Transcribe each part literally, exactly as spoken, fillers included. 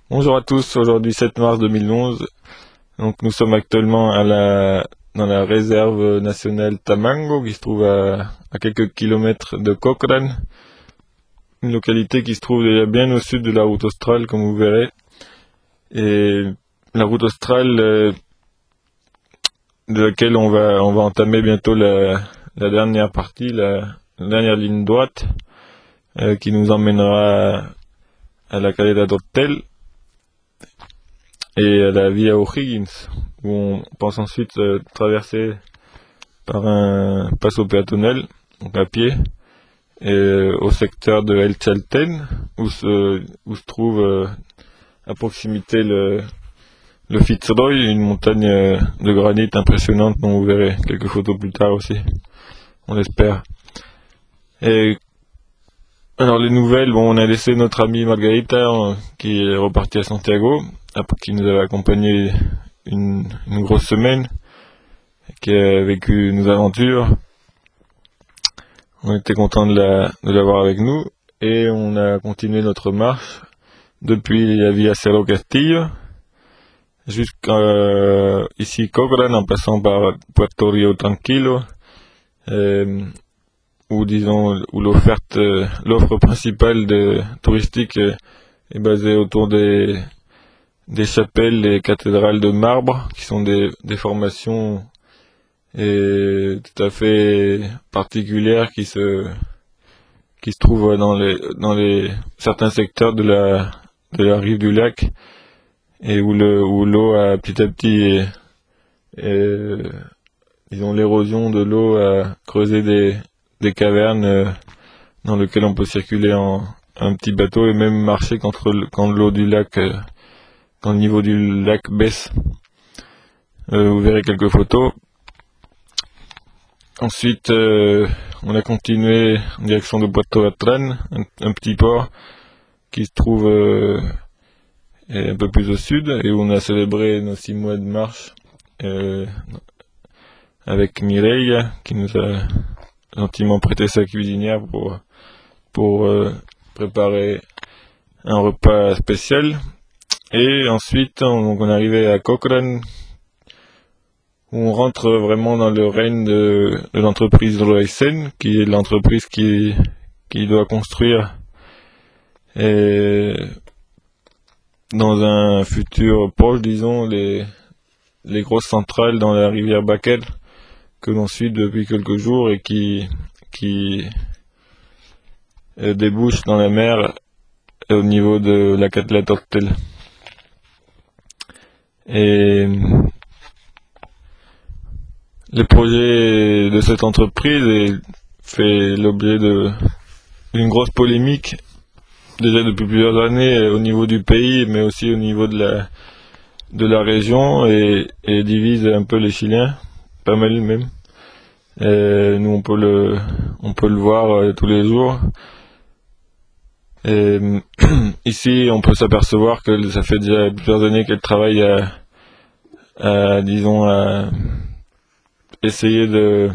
Bonjour à tous, aujourd'hui sept mars deux mille onze, donc nous sommes actuellement à la, dans la réserve nationale Tamango qui se trouve à, à quelques kilomètres de Cochrane, une localité qui se trouve déjà bien au sud de la route australe comme vous verrez. Et la route australe euh, de laquelle on va, on va entamer bientôt la, la dernière partie, la, la dernière ligne droite euh, qui nous emmènera à, à la Caleta d'Hotel et à la Via O'Higgins, où on pense ensuite euh, traverser par un passo péatonel, donc à pied, et euh, au secteur de El Chalten, où se, où se trouve euh, à proximité le, le Fitzroy, une montagne euh, de granit impressionnante dont vous verrez quelques photos plus tard aussi, on l'espère. Et alors les nouvelles, bon, on a laissé notre amie Margarita euh, qui est repartie à Santiago, après qui nous avait accompagné une, une grosse semaine, qui a vécu nos aventures. On était content de la, de l'avoir avec nous et on a continué notre marche depuis la Via Cerro Castillo jusqu'à euh, ici Cochrane en passant par Puerto Rio Tranquilo, euh, où disons où l'offerte, euh, l'offre principale de touristique euh, est basée autour des des chapelles et cathédrales de marbre qui sont des, des formations et tout à fait particulières qui se qui se trouvent dans les dans les certains secteurs de la de la rive du lac et où le où l'eau a petit à petit et, et, disons l'érosion de l'eau a creusé des des cavernes euh, dans lesquelles on peut circuler en un petit bateau et même marcher quand le, quand l'eau du lac euh, quand le niveau du lac baisse. Euh, vous verrez quelques photos. Ensuite, euh, on a continué en direction de Puerto Latran, un, un petit port qui se trouve euh, un peu plus au sud et où on a célébré nos six mois de marche euh, avec Mireille qui nous a gentiment prêté sa cuisinière pour, pour euh, préparer un repas spécial. Et ensuite, on, donc on est arrivé à Cochrane, où on rentre vraiment dans le règne de, de l'entreprise Roysen, qui est l'entreprise qui, qui doit construire et dans un futur proche, disons, les, les grosses centrales dans la rivière Bakel que l'on suit depuis quelques jours et qui, qui euh, débouche dans la mer au niveau de la Caleta d'Hotel. Et le projet de cette entreprise est, fait l'objet de d'une grosse polémique déjà depuis plusieurs années au niveau du pays, mais aussi au niveau de la de la région et, et divise un peu les Chiliens, pas mal même. Et nous on peut le on peut le voir euh, tous les jours. Et ici on peut s'apercevoir que ça fait déjà plusieurs années qu'elle travaille à, à disons à essayer de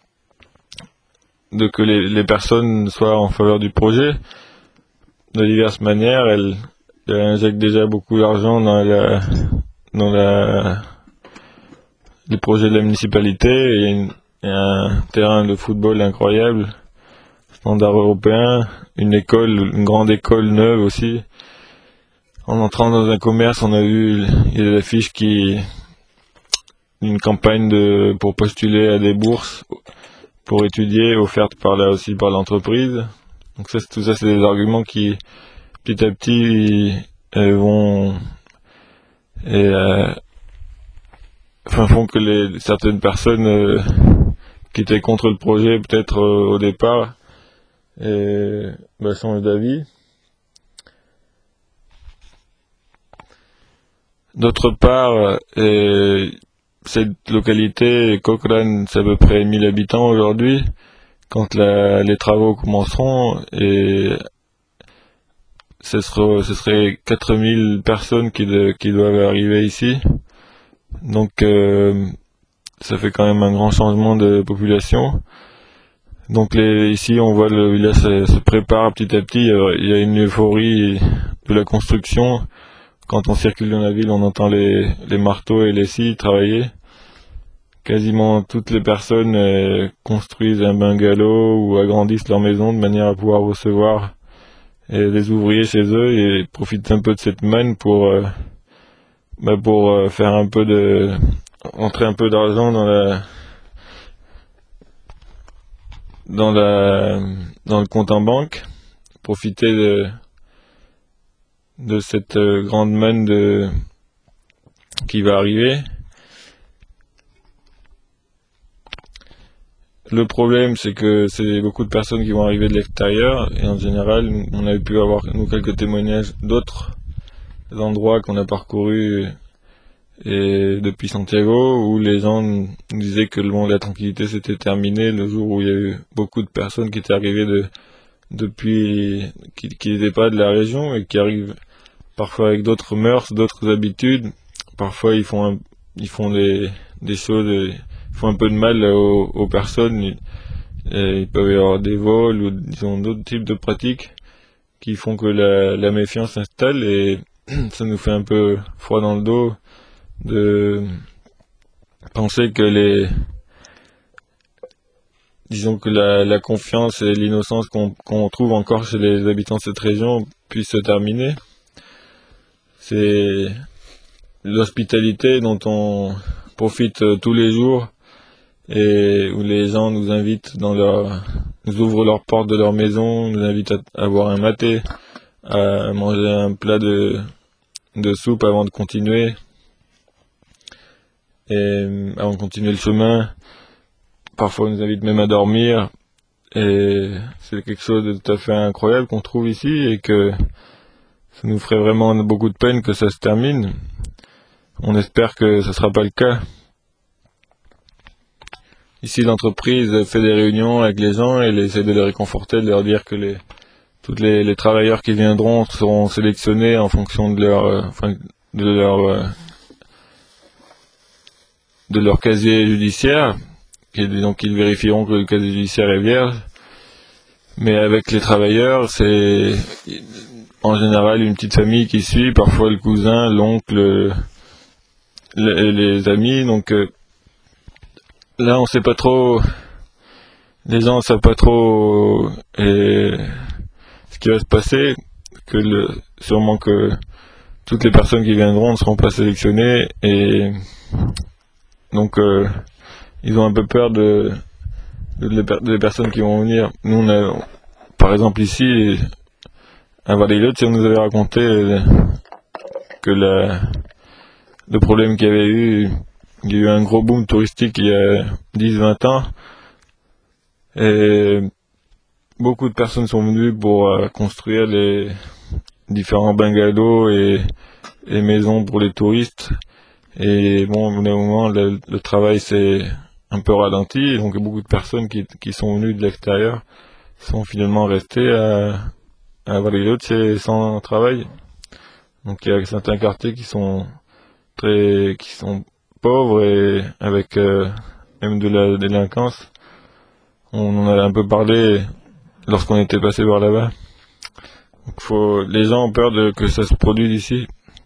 de que les, les personnes soient en faveur du projet de diverses manières. Elle, elle injecte déjà beaucoup d'argent dans la dans la les projets de la municipalité. Il y a, une, il y a un terrain de football incroyable, standard européen, une école, une grande école neuve aussi. En entrant dans un commerce, on a vu il y a des affiches qui une campagne de pour postuler à des bourses pour étudier, offertes par là aussi par l'entreprise. Donc ça, tout ça, c'est des arguments qui, petit à petit, euh, vont et euh, enfin font que les certaines personnes euh, qui étaient contre le projet, peut-être euh, au départ, et, bah, changent d'avis. D'autre part, euh, cette localité, Cochrane, c'est à peu près mille habitants aujourd'hui. Quand la, les travaux commenceront, et ce serait, ce serait quatre mille personnes qui, de, qui doivent arriver ici. Donc, euh, ça fait quand même un grand changement de population. Donc, les, ici, on voit le village se, se prépare petit à petit. Il y a une euphorie de la construction quand on circule dans la ville, on entend les, les marteaux et les scies travailler. Quasiment toutes les personnes euh, construisent un bungalow ou agrandissent leur maison de manière à pouvoir recevoir euh, des ouvriers chez eux et profitent un peu de cette manne pour, euh, bah pour euh, faire un peu de, entrer un peu d'argent dans la, dans la, dans le compte en banque, profiter de, de cette euh, grande manne de, qui va arriver. Le problème, c'est que c'est beaucoup de personnes qui vont arriver de l'extérieur, et en général, on avait pu avoir, nous, quelques témoignages d'autres endroits qu'on a parcourus et depuis Santiago, où les gens nous disaient que le moment de la tranquillité s'était terminé le jour où il y a eu beaucoup de personnes qui étaient arrivées de, depuis, qui, qui n'étaient pas de la région et qui arrivent parfois avec d'autres mœurs, d'autres habitudes. Parfois, ils font, un, ils font des, des choses, font un peu de mal aux, aux personnes. Et il peut y avoir des vols ou disons d'autres types de pratiques qui font que la, la méfiance s'installe, et ça nous fait un peu froid dans le dos de penser que les disons que la, la confiance et l'innocence qu'on qu'on trouve encore chez les habitants de cette région puissent se terminer. C'est l'hospitalité dont on profite tous les jours, et où les gens nous invitent dans leur, nous ouvrent leurs portes de leur maison, nous invitent à, à boire un maté, à manger un plat de, de soupe avant de continuer, et avant de continuer le chemin. Parfois, ils nous invitent même à dormir, et c'est quelque chose de tout à fait incroyable qu'on trouve ici, et que ça nous ferait vraiment beaucoup de peine que ça se termine. On espère que ça sera pas le cas. Ici, l'entreprise fait des réunions avec les gens et elle essaie de les réconforter, de leur dire que les, tous les, les travailleurs qui viendront seront sélectionnés en fonction de leur, euh, enfin, de leur, euh, de leur casier judiciaire, et donc ils vérifieront que le casier judiciaire est vierge. Mais avec les travailleurs, c'est en général une petite famille qui suit, parfois le cousin, l'oncle, les, les amis, donc euh, là, on sait pas trop, les gens savent pas trop et, ce qui va se passer, que le, sûrement que toutes les personnes qui viendront ne seront pas sélectionnées, et donc euh, ils ont un peu peur de, de, de, des personnes qui vont venir. Nous, on a, par exemple ici, à Bariloche, on nous avait raconté que la, le problème qu'il y avait eu, il y a eu un gros boom touristique il y a dix vingt ans, et beaucoup de personnes sont venues pour euh, construire les différents bungalows et, et maisons pour les touristes, et bon, au bout d'un moment, le, le travail s'est un peu ralenti, donc beaucoup de personnes qui, qui sont venues de l'extérieur sont finalement restées à, à Bariloche sans travail. Donc il y a certains quartiers qui sont très, qui sont pauvres et avec euh, même de la délinquance. On en a un peu parlé lorsqu'on était passé par là-bas. Donc faut, les gens ont peur de que ça se produise ici.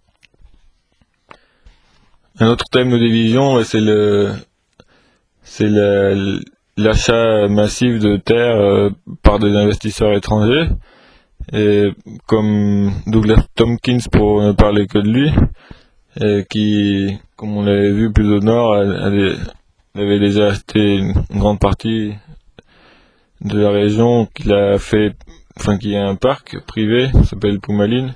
Un autre thème de division, c'est le, c'est le, l'achat massif de terres euh, par des investisseurs étrangers. Et comme Douglas Tompkins, pour ne parler que de lui, et qui, comme on l'avait vu plus au nord, avait, avait déjà acheté une, une grande partie de la région, qu'il a fait, enfin qu'il y a un parc privé, qui s'appelle Pumalín.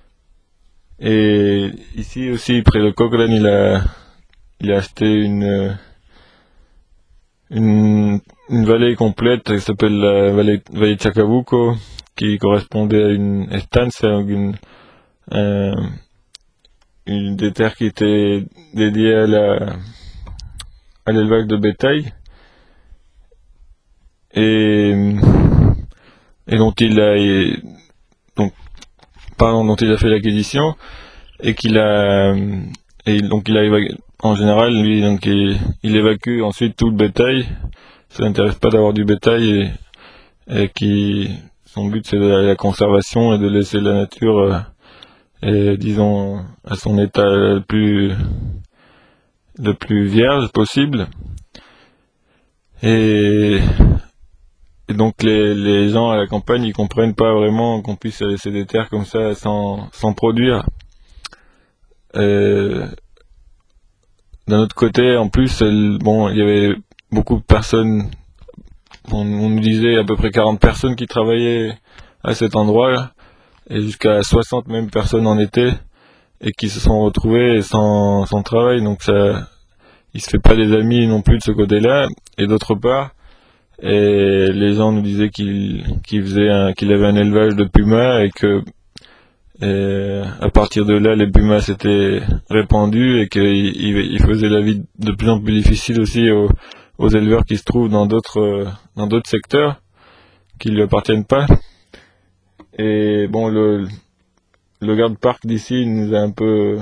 Et ici aussi, près de Cochrane, il a, il a acheté une, une, une vallée complète qui s'appelle la vallée, vallée de Chacabuco, qui correspondait à une estancia, une, un, une des terres qui était dédiée à la, à l'élevage de bétail, et, et dont il a, et, donc, pardon, dont il a fait l'acquisition, et qu'il a, et donc il a évacué, en général, lui, donc il, il évacue ensuite tout le bétail. Ça l'intéresse pas d'avoir du bétail, et, et qui, son but c'est la, la conservation et de laisser la nature euh, et disons à son état le plus le plus vierge possible. Et, et donc les, les gens à la campagne ils comprennent pas vraiment qu'on puisse laisser des terres comme ça sans, sans produire. Et d'un autre côté, en plus, bon, il y avait beaucoup de personnes, on, on nous disait à peu près quarante personnes qui travaillaient à cet endroit, et jusqu'à soixante même personnes en étaient, et qui se sont retrouvées sans, sans travail, donc ça, il se fait pas des amis non plus de ce côté-là. Et d'autre part, et les gens nous disaient qu'il qu'il faisait un, qu'il avait un élevage de pumas et que et à partir de là les pumas s'étaient répandus et qu'il il, il faisait la vie de plus en plus difficile aussi aux, aux éleveurs qui se trouvent dans d'autres dans d'autres secteurs qui lui appartiennent pas. Et bon, le le garde-parc d'ici nous a un peu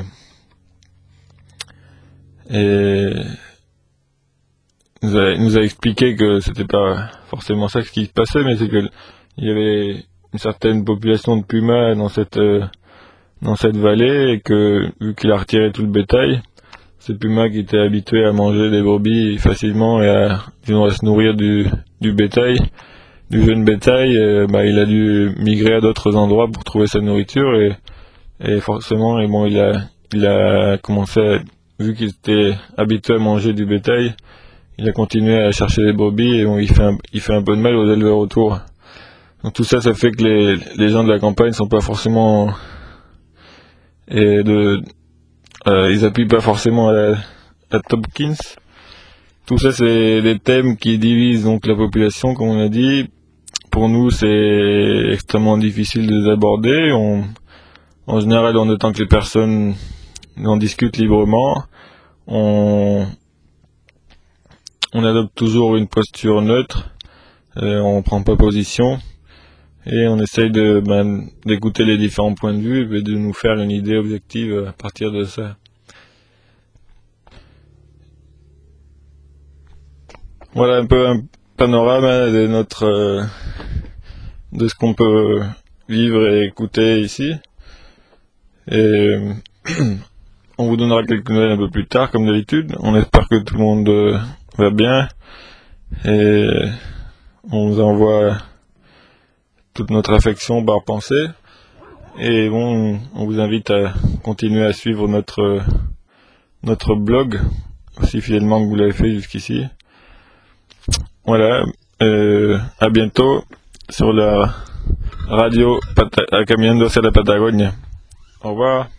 et nous a, nous a expliqué que c'était pas forcément ça ce qui se passait, mais c'est que il y avait une certaine population de pumas dans cette euh, dans cette vallée, et que vu qu'il a retiré tout le bétail, ces pumas qui étaient habitués à manger des brebis facilement et à, disons, à se nourrir du, du bétail, du jeune bétail, euh, bah, il a dû migrer à d'autres endroits pour trouver sa nourriture, et, et forcément, et bon, il a, il a commencé à, vu qu'il était habitué à manger du bétail, il a continué à chercher des brebis, et bon, il fait un, il fait un peu de mal aux éleveurs autour. Donc tout ça, ça fait que les, les gens de la campagne sont pas forcément, et de, euh, ils appuient pas forcément à, la, à Tompkins. Tout ça, c'est des thèmes qui divisent donc la population, comme on a dit. Pour nous, c'est extrêmement difficile de les aborder. On, en général, on attend que les personnes en discutent librement. On, on adopte toujours une posture neutre. Euh, on prend pas position. Et on essaye de, ben, d'écouter les différents points de vue et de nous faire une idée objective à partir de ça. Voilà un peu un panorama de notre, euh, de ce qu'on peut vivre et écouter ici. Et on vous donnera quelques nouvelles un peu plus tard, comme d'habitude. On espère que tout le monde euh, va bien. Et on vous envoie toute notre affection par pensée. Et bon, on vous invite à continuer à suivre notre notre blog aussi fidèlement que vous l'avez fait jusqu'ici. Voilà, euh, à bientôt sur la radio Pata- Caminando hacia la Patagonia. Au revoir.